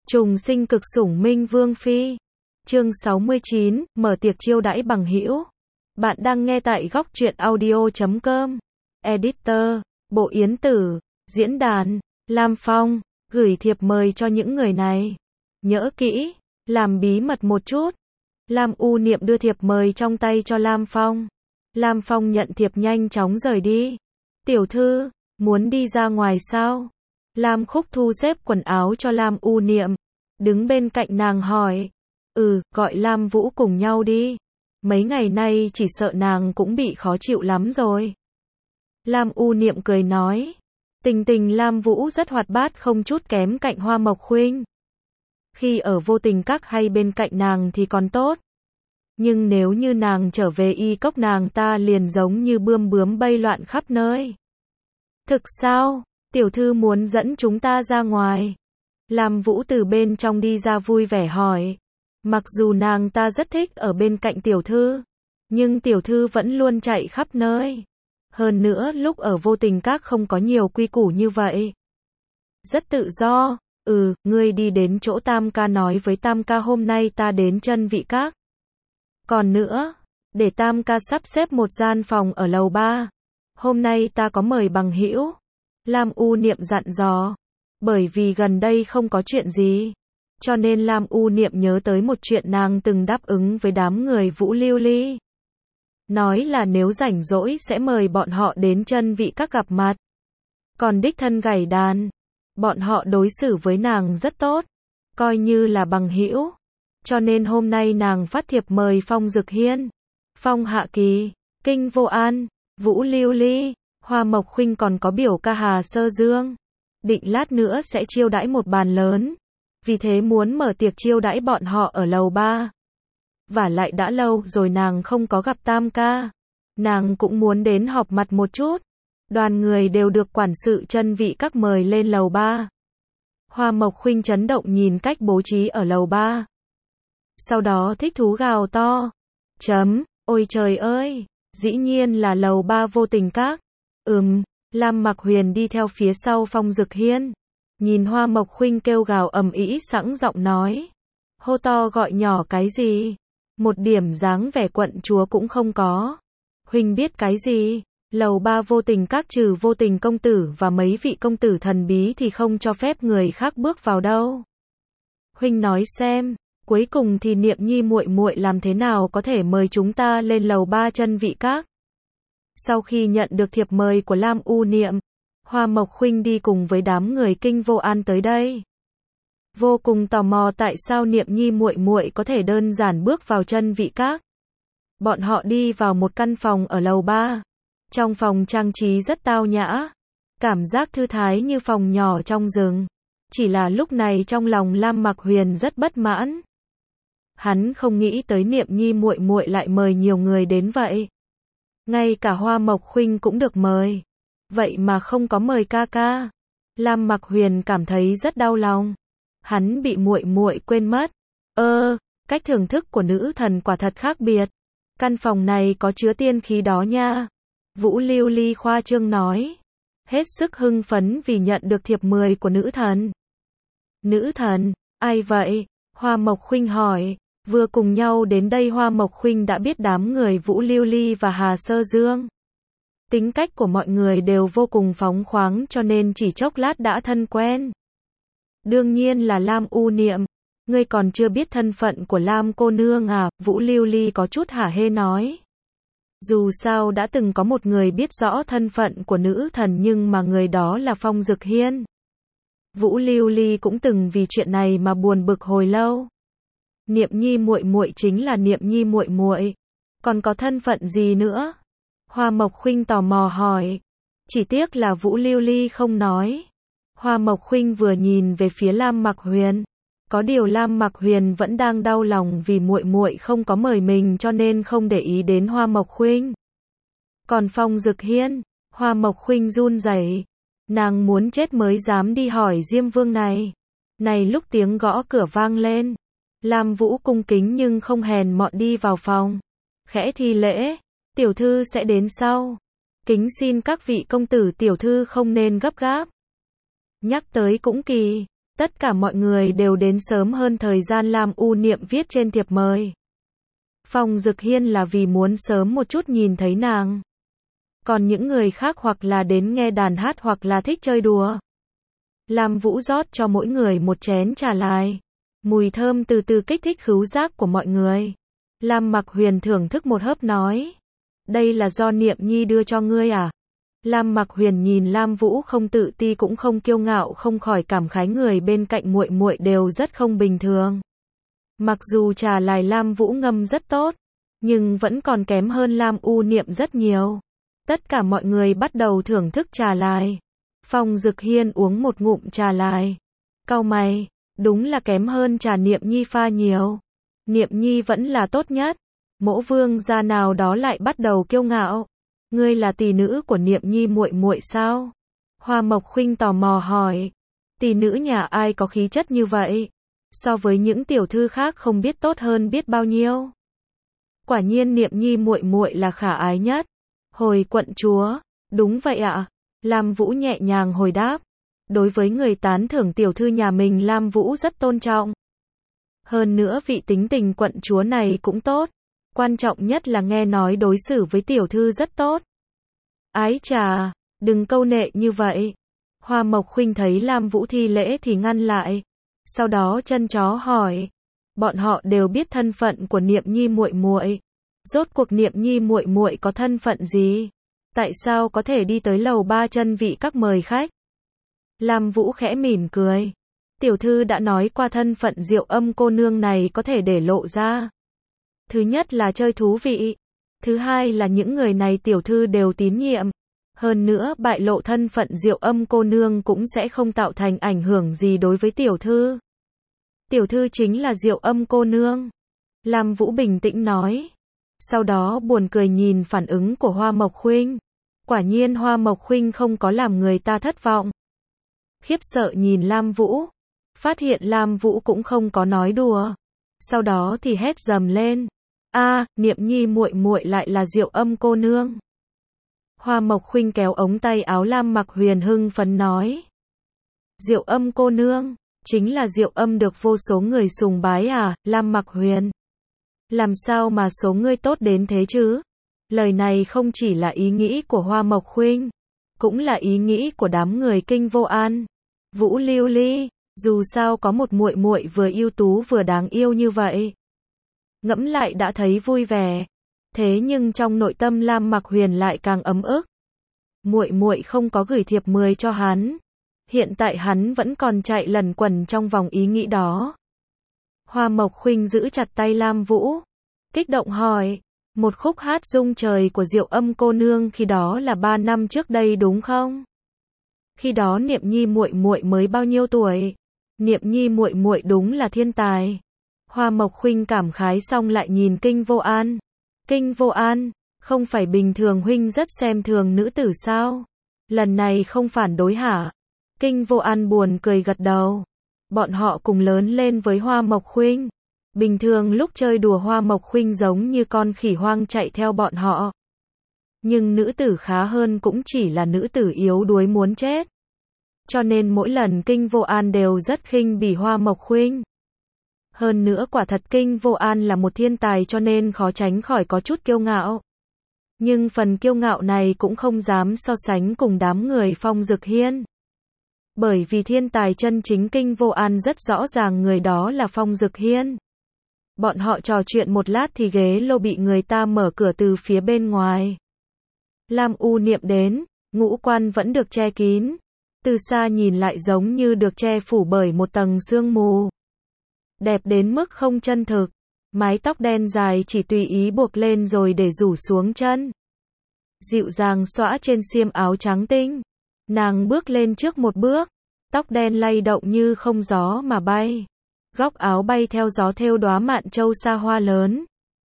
Trùng sinh cực sủng minh vương phi. Chương 69, mở tiệc chiêu đãi bằng hữu. Bạn đang nghe tại góc truyện audio.com. Editor, Bộ Yến Tử, diễn đàn, Lam Phong, gửi thiệp mời cho những người này. Nhớ kỹ, làm bí mật một chút. Lam U Niệm đưa thiệp mời trong tay cho Lam Phong. Lam Phong nhận thiệp nhanh chóng rời đi. Tiểu thư, muốn đi ra ngoài sao? Lam Khúc thu xếp quần áo cho Lam U Niệm, đứng bên cạnh nàng hỏi. Gọi Lam Vũ cùng nhau đi. Mấy ngày nay chỉ sợ nàng cũng bị khó chịu lắm rồi. Lam U Niệm cười nói. Tình tình Lam Vũ rất hoạt bát không chút kém cạnh Hoa Mộc Khuynh. Khi ở Vô Tình Các hay bên cạnh nàng thì còn tốt. Nhưng nếu như nàng trở về Y Cốc nàng ta liền giống như bươm bướm bay loạn khắp nơi. Thực sao? Tiểu thư muốn dẫn chúng ta ra ngoài. Lam Vũ từ bên trong đi ra vui vẻ hỏi. Mặc dù nàng ta rất thích ở bên cạnh tiểu thư, nhưng tiểu thư vẫn luôn chạy khắp nơi. Hơn nữa lúc ở Vô Tình Các không có nhiều quy củ như vậy. Rất tự do. Ngươi đi đến chỗ Tam ca nói với Tam ca hôm nay ta đến Chân Vị Các. Còn nữa, để Tam ca sắp xếp một gian phòng ở lầu 3. Hôm nay ta có mời bằng hữu. Lam U Niệm dặn dò. Bởi vì gần đây không có chuyện gì, cho nên Lam U Niệm nhớ tới một chuyện nàng từng đáp ứng với đám người Vũ Lưu Ly. Nói là nếu rảnh rỗi sẽ mời bọn họ đến Chân Vị Các gặp mặt. Còn đích thân gảy đàn. Bọn họ đối xử với nàng rất tốt, coi như là bằng hữu. Cho nên hôm nay nàng phát thiệp mời Phong Dực Hiên, Phong Hạ Kỳ, Kinh Vô An, Vũ Lưu Ly, Hoa Mộc Khuynh còn có biểu ca Hà Sơ Dương. Định lát nữa sẽ chiêu đãi một bàn lớn. Vì thế muốn mở tiệc chiêu đãi bọn họ ở lầu 3. Vả lại đã lâu rồi nàng không có gặp Tam ca. Nàng cũng muốn đến họp mặt một chút. Đoàn người đều được quản sự Chân Vị Các mời lên lầu 3. Hoa Mộc Khuynh chấn động nhìn cách bố trí ở lầu 3. Sau đó thích thú gào to. Ôi trời ơi, dĩ nhiên là lầu 3 Vô Tình Các. Lam Mặc Huyền đi theo phía sau Phong Dực Hiên. Nhìn Hoa Mộc Khuynh kêu gào ầm ĩ sẵn giọng nói. Hô to gọi nhỏ cái gì? Một điểm dáng vẻ quận chúa cũng không có. Huynh biết cái gì? Lầu 3 Vô Tình Các trừ Vô Tình công tử và mấy vị công tử thần bí thì không cho phép người khác bước vào đâu. Huynh nói xem, cuối cùng thì Niệm Nhi muội muội làm thế nào có thể mời chúng ta lên lầu 3 Chân Vị Các? Sau khi nhận được thiệp mời của Lam U Niệm, Hoa Mộc Khuynh đi cùng với đám người Kinh Vô An tới đây. Vô cùng tò mò tại sao Niệm Nhi muội muội có thể đơn giản bước vào Chân Vị Các. Bọn họ đi vào một căn phòng ở lầu 3. Trong phòng trang trí rất tao nhã, cảm giác thư thái như phòng nhỏ trong rừng. Chỉ là lúc này trong lòng Lam Mặc Huyền rất bất mãn. Hắn không nghĩ tới Niệm Nhi muội muội lại mời nhiều người đến vậy. Ngay cả Hoa Mộc Khuynh cũng được mời, vậy mà không có mời ca ca. Lam Mặc Huyền cảm thấy rất đau lòng. Hắn bị muội muội quên mất. Cách thưởng thức của nữ thần quả thật khác biệt. Căn phòng này có chứa tiên khí đó nha. Vũ Lưu Ly khoa trương nói. Hết sức hưng phấn vì nhận được thiệp mời của nữ thần. Nữ thần? Ai vậy? Hoa Mộc Khuynh hỏi. Vừa cùng nhau đến đây Hoa Mộc Khuynh đã biết đám người Vũ Lưu Ly và Hà Sơ Dương. Tính cách của mọi người đều vô cùng phóng khoáng cho nên chỉ chốc lát đã thân quen. Đương nhiên là Lam U Niệm. Ngươi còn chưa biết thân phận của Lam cô nương à? Vũ Lưu Ly có chút hả hê nói. Dù sao đã từng có một người biết rõ thân phận của nữ thần nhưng mà người đó là Phong Dực Hiên. Vũ Lưu Ly cũng từng vì chuyện này mà buồn bực hồi lâu. Niệm Nhi muội muội chính là Niệm Nhi muội muội, còn có thân phận gì nữa? Hoa Mộc Khuynh tò mò hỏi. Chỉ tiếc là Vũ Lưu Ly không nói. Hoa Mộc Khuynh vừa nhìn về phía Lam Mặc Huyền, có điều Lam Mặc Huyền vẫn đang đau lòng vì muội muội không có mời mình cho nên không để ý đến Hoa Mộc Khuynh. Còn Phong Dực Hiên, Hoa Mộc Khuynh run rẩy, nàng muốn chết mới dám đi hỏi Diêm Vương này. Này lúc tiếng gõ cửa vang lên, Lam Vũ cung kính nhưng không hèn mọn đi vào phòng, khẽ thi lễ, tiểu thư sẽ đến sau. Kính xin các vị công tử tiểu thư không nên gấp gáp. Nhắc tới cũng kỳ, Tất cả mọi người đều đến sớm hơn thời gian Lam U Niệm viết trên thiệp mời. Phong Dực Hiên là vì muốn sớm một chút nhìn thấy nàng. Còn những người khác hoặc là đến nghe đàn hát hoặc là thích chơi đùa. Lam Vũ rót cho mỗi người một chén trà lai. Mùi thơm từ từ kích thích khứu giác của mọi người. Lam Mặc Huyền thưởng thức một hớp nói. Đây là do Niệm Nhi đưa cho ngươi à? Lam Mặc Huyền nhìn Lam Vũ không tự ti cũng không kiêu ngạo, không khỏi cảm khái người bên cạnh muội muội đều rất không bình thường. Mặc dù trà lai Lam Vũ ngâm rất tốt, nhưng vẫn còn kém hơn Lam U Niệm rất nhiều. Tất cả mọi người bắt đầu thưởng thức trà lai. Phong Dực Hiên uống một ngụm trà lai. Cau mày, đúng là kém hơn trà Niệm Nhi pha nhiều. Niệm Nhi vẫn là tốt nhất. Mỗ vương gia nào đó lại bắt đầu kiêu ngạo. Ngươi là tỷ nữ của Niệm Nhi muội muội sao? Hoa Mộc Khuynh tò mò hỏi. Tỷ nữ nhà ai có khí chất như vậy? So với những tiểu thư khác không biết tốt hơn biết bao nhiêu. Quả nhiên Niệm Nhi muội muội là khả ái nhất. Hồi quận chúa, đúng vậy ạ. Lam Vũ nhẹ nhàng hồi đáp. Đối với người tán thưởng tiểu thư nhà mình Lam Vũ rất tôn trọng. Hơn nữa vị tính tình quận chúa này cũng tốt. Quan trọng nhất là nghe nói đối xử với tiểu thư rất tốt. Ái chà, đừng câu nệ như vậy. Hoa Mộc Khuynh thấy Lam Vũ thi lễ thì ngăn lại. Sau đó chân chó hỏi. Bọn họ đều biết thân phận của Niệm Nhi muội muội. Rốt cuộc Niệm Nhi muội muội có thân phận gì? Tại sao có thể đi tới lầu 3 chân vị các mời khách? Lam Vũ khẽ mỉm cười. Tiểu thư đã nói qua thân phận Diệu Âm cô nương này có thể để lộ ra. Thứ nhất là chơi thú vị. Thứ hai là những người này tiểu thư đều tín nhiệm. Hơn nữa bại lộ thân phận Diệu Âm cô nương cũng sẽ không tạo thành ảnh hưởng gì đối với tiểu thư. Tiểu thư chính là Diệu Âm cô nương. Lam Vũ bình tĩnh nói. Sau đó buồn cười nhìn phản ứng của Hoa Mộc Khuynh. Quả nhiên Hoa Mộc Khuynh không có làm người ta thất vọng. Khiếp sợ nhìn Lam Vũ. Phát hiện Lam Vũ cũng không có nói đùa. Sau đó thì hét dầm lên. Niệm Nhi muội muội lại là Diệu Âm cô nương. Hoa Mộc Khuynh kéo ống tay áo Lam Mặc Huyền hưng phấn nói. Diệu Âm cô nương, chính là Diệu Âm được vô số người sùng bái à, Lam Mặc Huyền. Làm sao mà số ngươi tốt đến thế chứ? Lời này không chỉ là ý nghĩ của Hoa Mộc Khuynh, cũng là ý nghĩ của đám người Kinh Vô An, Vũ Lưu Ly, dù sao có một muội muội vừa ưu tú vừa đáng yêu như vậy. Ngẫm lại đã thấy vui vẻ. Thế nhưng trong nội tâm Lam Mặc Huyền lại càng ấm ức. Muội muội không có gửi thiệp mời cho hắn. Hiện tại hắn vẫn còn chạy lẩn quẩn trong vòng ý nghĩ đó. Hoa Mộc Khuynh giữ chặt tay Lam Vũ, kích động hỏi, một khúc hát rung trời của Diệu Âm cô nương khi đó là 3 năm trước đây đúng không? Khi đó Niệm Nhi muội muội mới bao nhiêu tuổi? Niệm Nhi muội muội đúng là thiên tài. Hoa Mộc Khuynh cảm khái xong lại nhìn Kinh Vô An. Kinh Vô An, không phải bình thường huynh rất xem thường nữ tử sao? Lần này không phản đối hả? Kinh Vô An buồn cười gật đầu. Bọn họ cùng lớn lên với Hoa Mộc Khuynh. Bình thường lúc chơi đùa Hoa Mộc Khuynh giống như con khỉ hoang chạy theo bọn họ. Nhưng nữ tử khá hơn cũng chỉ là nữ tử yếu đuối muốn chết. Cho nên mỗi lần Kinh Vô An đều rất khinh bỉ Hoa Mộc Khuynh. Hơn nữa quả thật Kinh Vô An là một thiên tài cho nên khó tránh khỏi có chút kiêu ngạo. Nhưng phần kiêu ngạo này cũng không dám so sánh cùng đám người Phong Dực Hiên. Bởi vì thiên tài chân chính Kinh Vô An rất rõ ràng người đó là Phong Dực Hiên. Bọn họ trò chuyện một lát thì ghế lô bị người ta mở cửa từ phía bên ngoài. Lam U Niệm đến, ngũ quan vẫn được che kín. Từ xa nhìn lại giống như được che phủ bởi một tầng sương mù. Đẹp đến mức không chân thực. Mái tóc đen dài chỉ tùy ý buộc lên rồi để rủ xuống chân. Dịu dàng xõa trên xiêm áo trắng tinh. Nàng bước lên trước một bước. Tóc đen lay động như không gió mà bay. Góc áo bay theo gió thêu đóa mạn châu sa hoa lớn.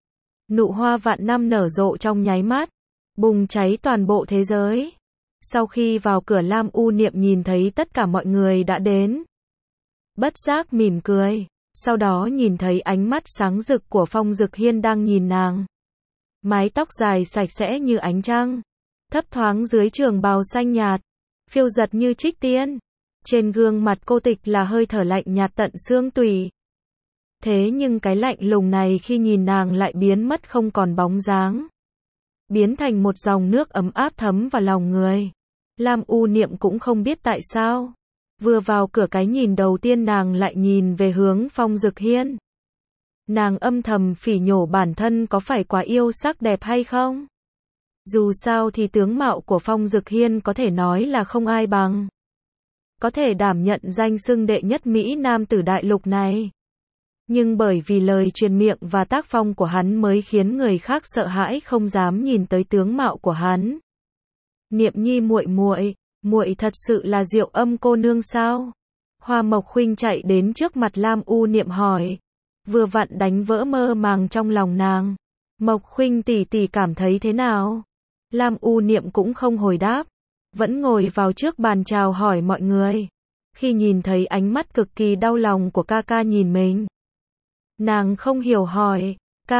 Nụ hoa vạn năm nở rộ trong nháy mắt. Bùng cháy toàn bộ thế giới. Sau khi vào cửa Lam U Niệm nhìn thấy tất cả mọi người đã đến. Bất giác mỉm cười. Sau đó nhìn thấy ánh mắt sáng rực của Phong Dực Hiên đang nhìn nàng. Mái tóc dài sạch sẽ như ánh trăng. Thấp thoáng dưới trường bào xanh nhạt. Phiêu giật như trích tiên. Trên gương mặt cô Tịch là hơi thở lạnh nhạt tận xương tủy. Thế nhưng cái lạnh lùng này khi nhìn nàng lại biến mất không còn bóng dáng. Biến thành một dòng nước ấm áp thấm vào lòng người. Lam U Niệm cũng không biết tại sao. Vừa vào cửa cái nhìn đầu tiên nàng lại nhìn về hướng Phong Dực Hiên. Nàng âm thầm phỉ nhổ bản thân có phải quá yêu sắc đẹp hay không? Dù sao thì tướng mạo của Phong Dực Hiên có thể nói là không ai bằng. Có thể đảm nhận danh xưng đệ nhất Mỹ Nam tử đại lục này. Nhưng bởi vì lời truyền miệng và tác phong của hắn mới khiến người khác sợ hãi không dám nhìn tới tướng mạo của hắn. Niệm Nhi muội muội, muội thật sự là Diệu Âm cô nương sao? Hoa Mộc Khuynh chạy đến trước mặt Lam U Niệm hỏi. Vừa vặn đánh vỡ mơ màng trong lòng nàng. Mộc Khuynh tỷ tỷ cảm thấy thế nào? Lam U Niệm cũng không hồi đáp. Vẫn ngồi vào trước bàn chào hỏi mọi người. Khi nhìn thấy ánh mắt cực kỳ đau lòng của ca ca nhìn mình. Nàng không hiểu hỏi.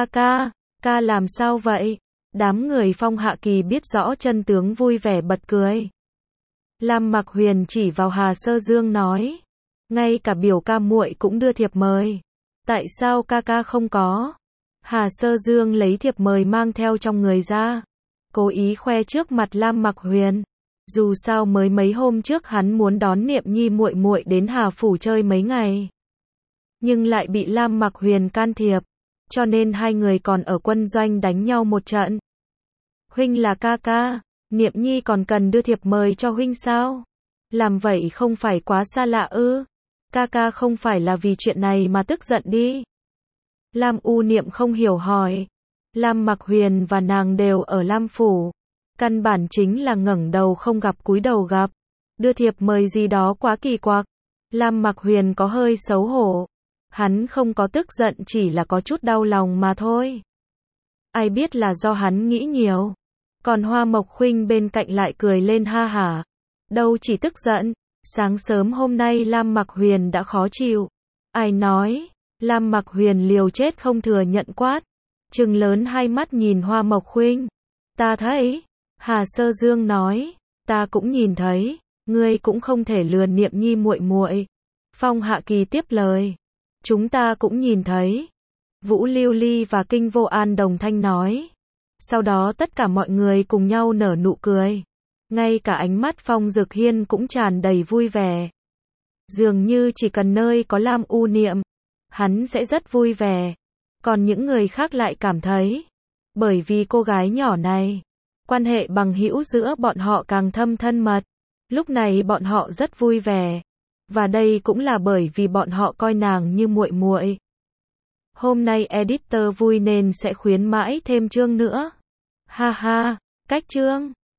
Ca làm sao vậy? Đám người Phong Hạ Kỳ biết rõ chân tướng vui vẻ bật cười. Lam Mặc Huyền chỉ vào Hà Sơ Dương nói. Ngay cả biểu ca muội cũng đưa thiệp mời. Tại sao ca không có? Hà Sơ Dương lấy thiệp mời mang theo trong người ra. Cố ý khoe trước mặt Lam Mặc Huyền. Dù sao mới mấy hôm trước hắn muốn đón Niệm Nhi muội muội đến Hà Phủ chơi mấy ngày. Nhưng lại bị Lam Mặc Huyền can thiệp. Cho nên hai người còn ở quân doanh đánh nhau một trận. Huynh là ca, Niệm Nhi còn cần đưa thiệp mời cho huynh sao? Làm vậy không phải quá xa lạ ư? Ca không phải là vì chuyện này mà tức giận đi. Lam U Niệm không hiểu hỏi. Lam Mặc Huyền và nàng đều ở Lam Phủ. Căn bản chính là ngẩng đầu không gặp cúi đầu gặp. Đưa thiệp mời gì đó quá kỳ quặc. Lam Mặc Huyền có hơi xấu hổ. Hắn không có tức giận chỉ là có chút đau lòng mà thôi. Ai biết là do hắn nghĩ nhiều. Còn Hoa Mộc Khuynh bên cạnh lại cười lên ha hả. Đâu chỉ tức giận. Sáng sớm hôm nay Lam Mặc Huyền đã khó chịu. Ai nói? Lam Mặc Huyền liều chết không thừa nhận quát. Trừng lớn hai mắt nhìn Hoa Mộc Khuynh. Ta thấy. Hà Sơ Dương nói. Ta cũng nhìn thấy. Ngươi cũng không thể lừa Niệm Nhi muội muội. Phong Hạ Kỳ tiếp lời. Chúng ta cũng nhìn thấy. Vũ Lưu Ly và Kinh Vô An đồng thanh nói. Sau đó tất cả mọi người cùng nhau nở nụ cười. Ngay cả ánh mắt Phong Dực Hiên cũng tràn đầy vui vẻ. Dường như chỉ cần nơi có Lam U Niệm, hắn sẽ rất vui vẻ. Còn những người khác lại cảm thấy, bởi vì cô gái nhỏ này, quan hệ bằng hữu giữa bọn họ càng thâm thân mật. Lúc này bọn họ rất vui vẻ. Và đây cũng là bởi vì bọn họ coi nàng như muội muội. Hôm nay editor vui nên sẽ khuyến mãi thêm chương nữa. Ha ha, cách chương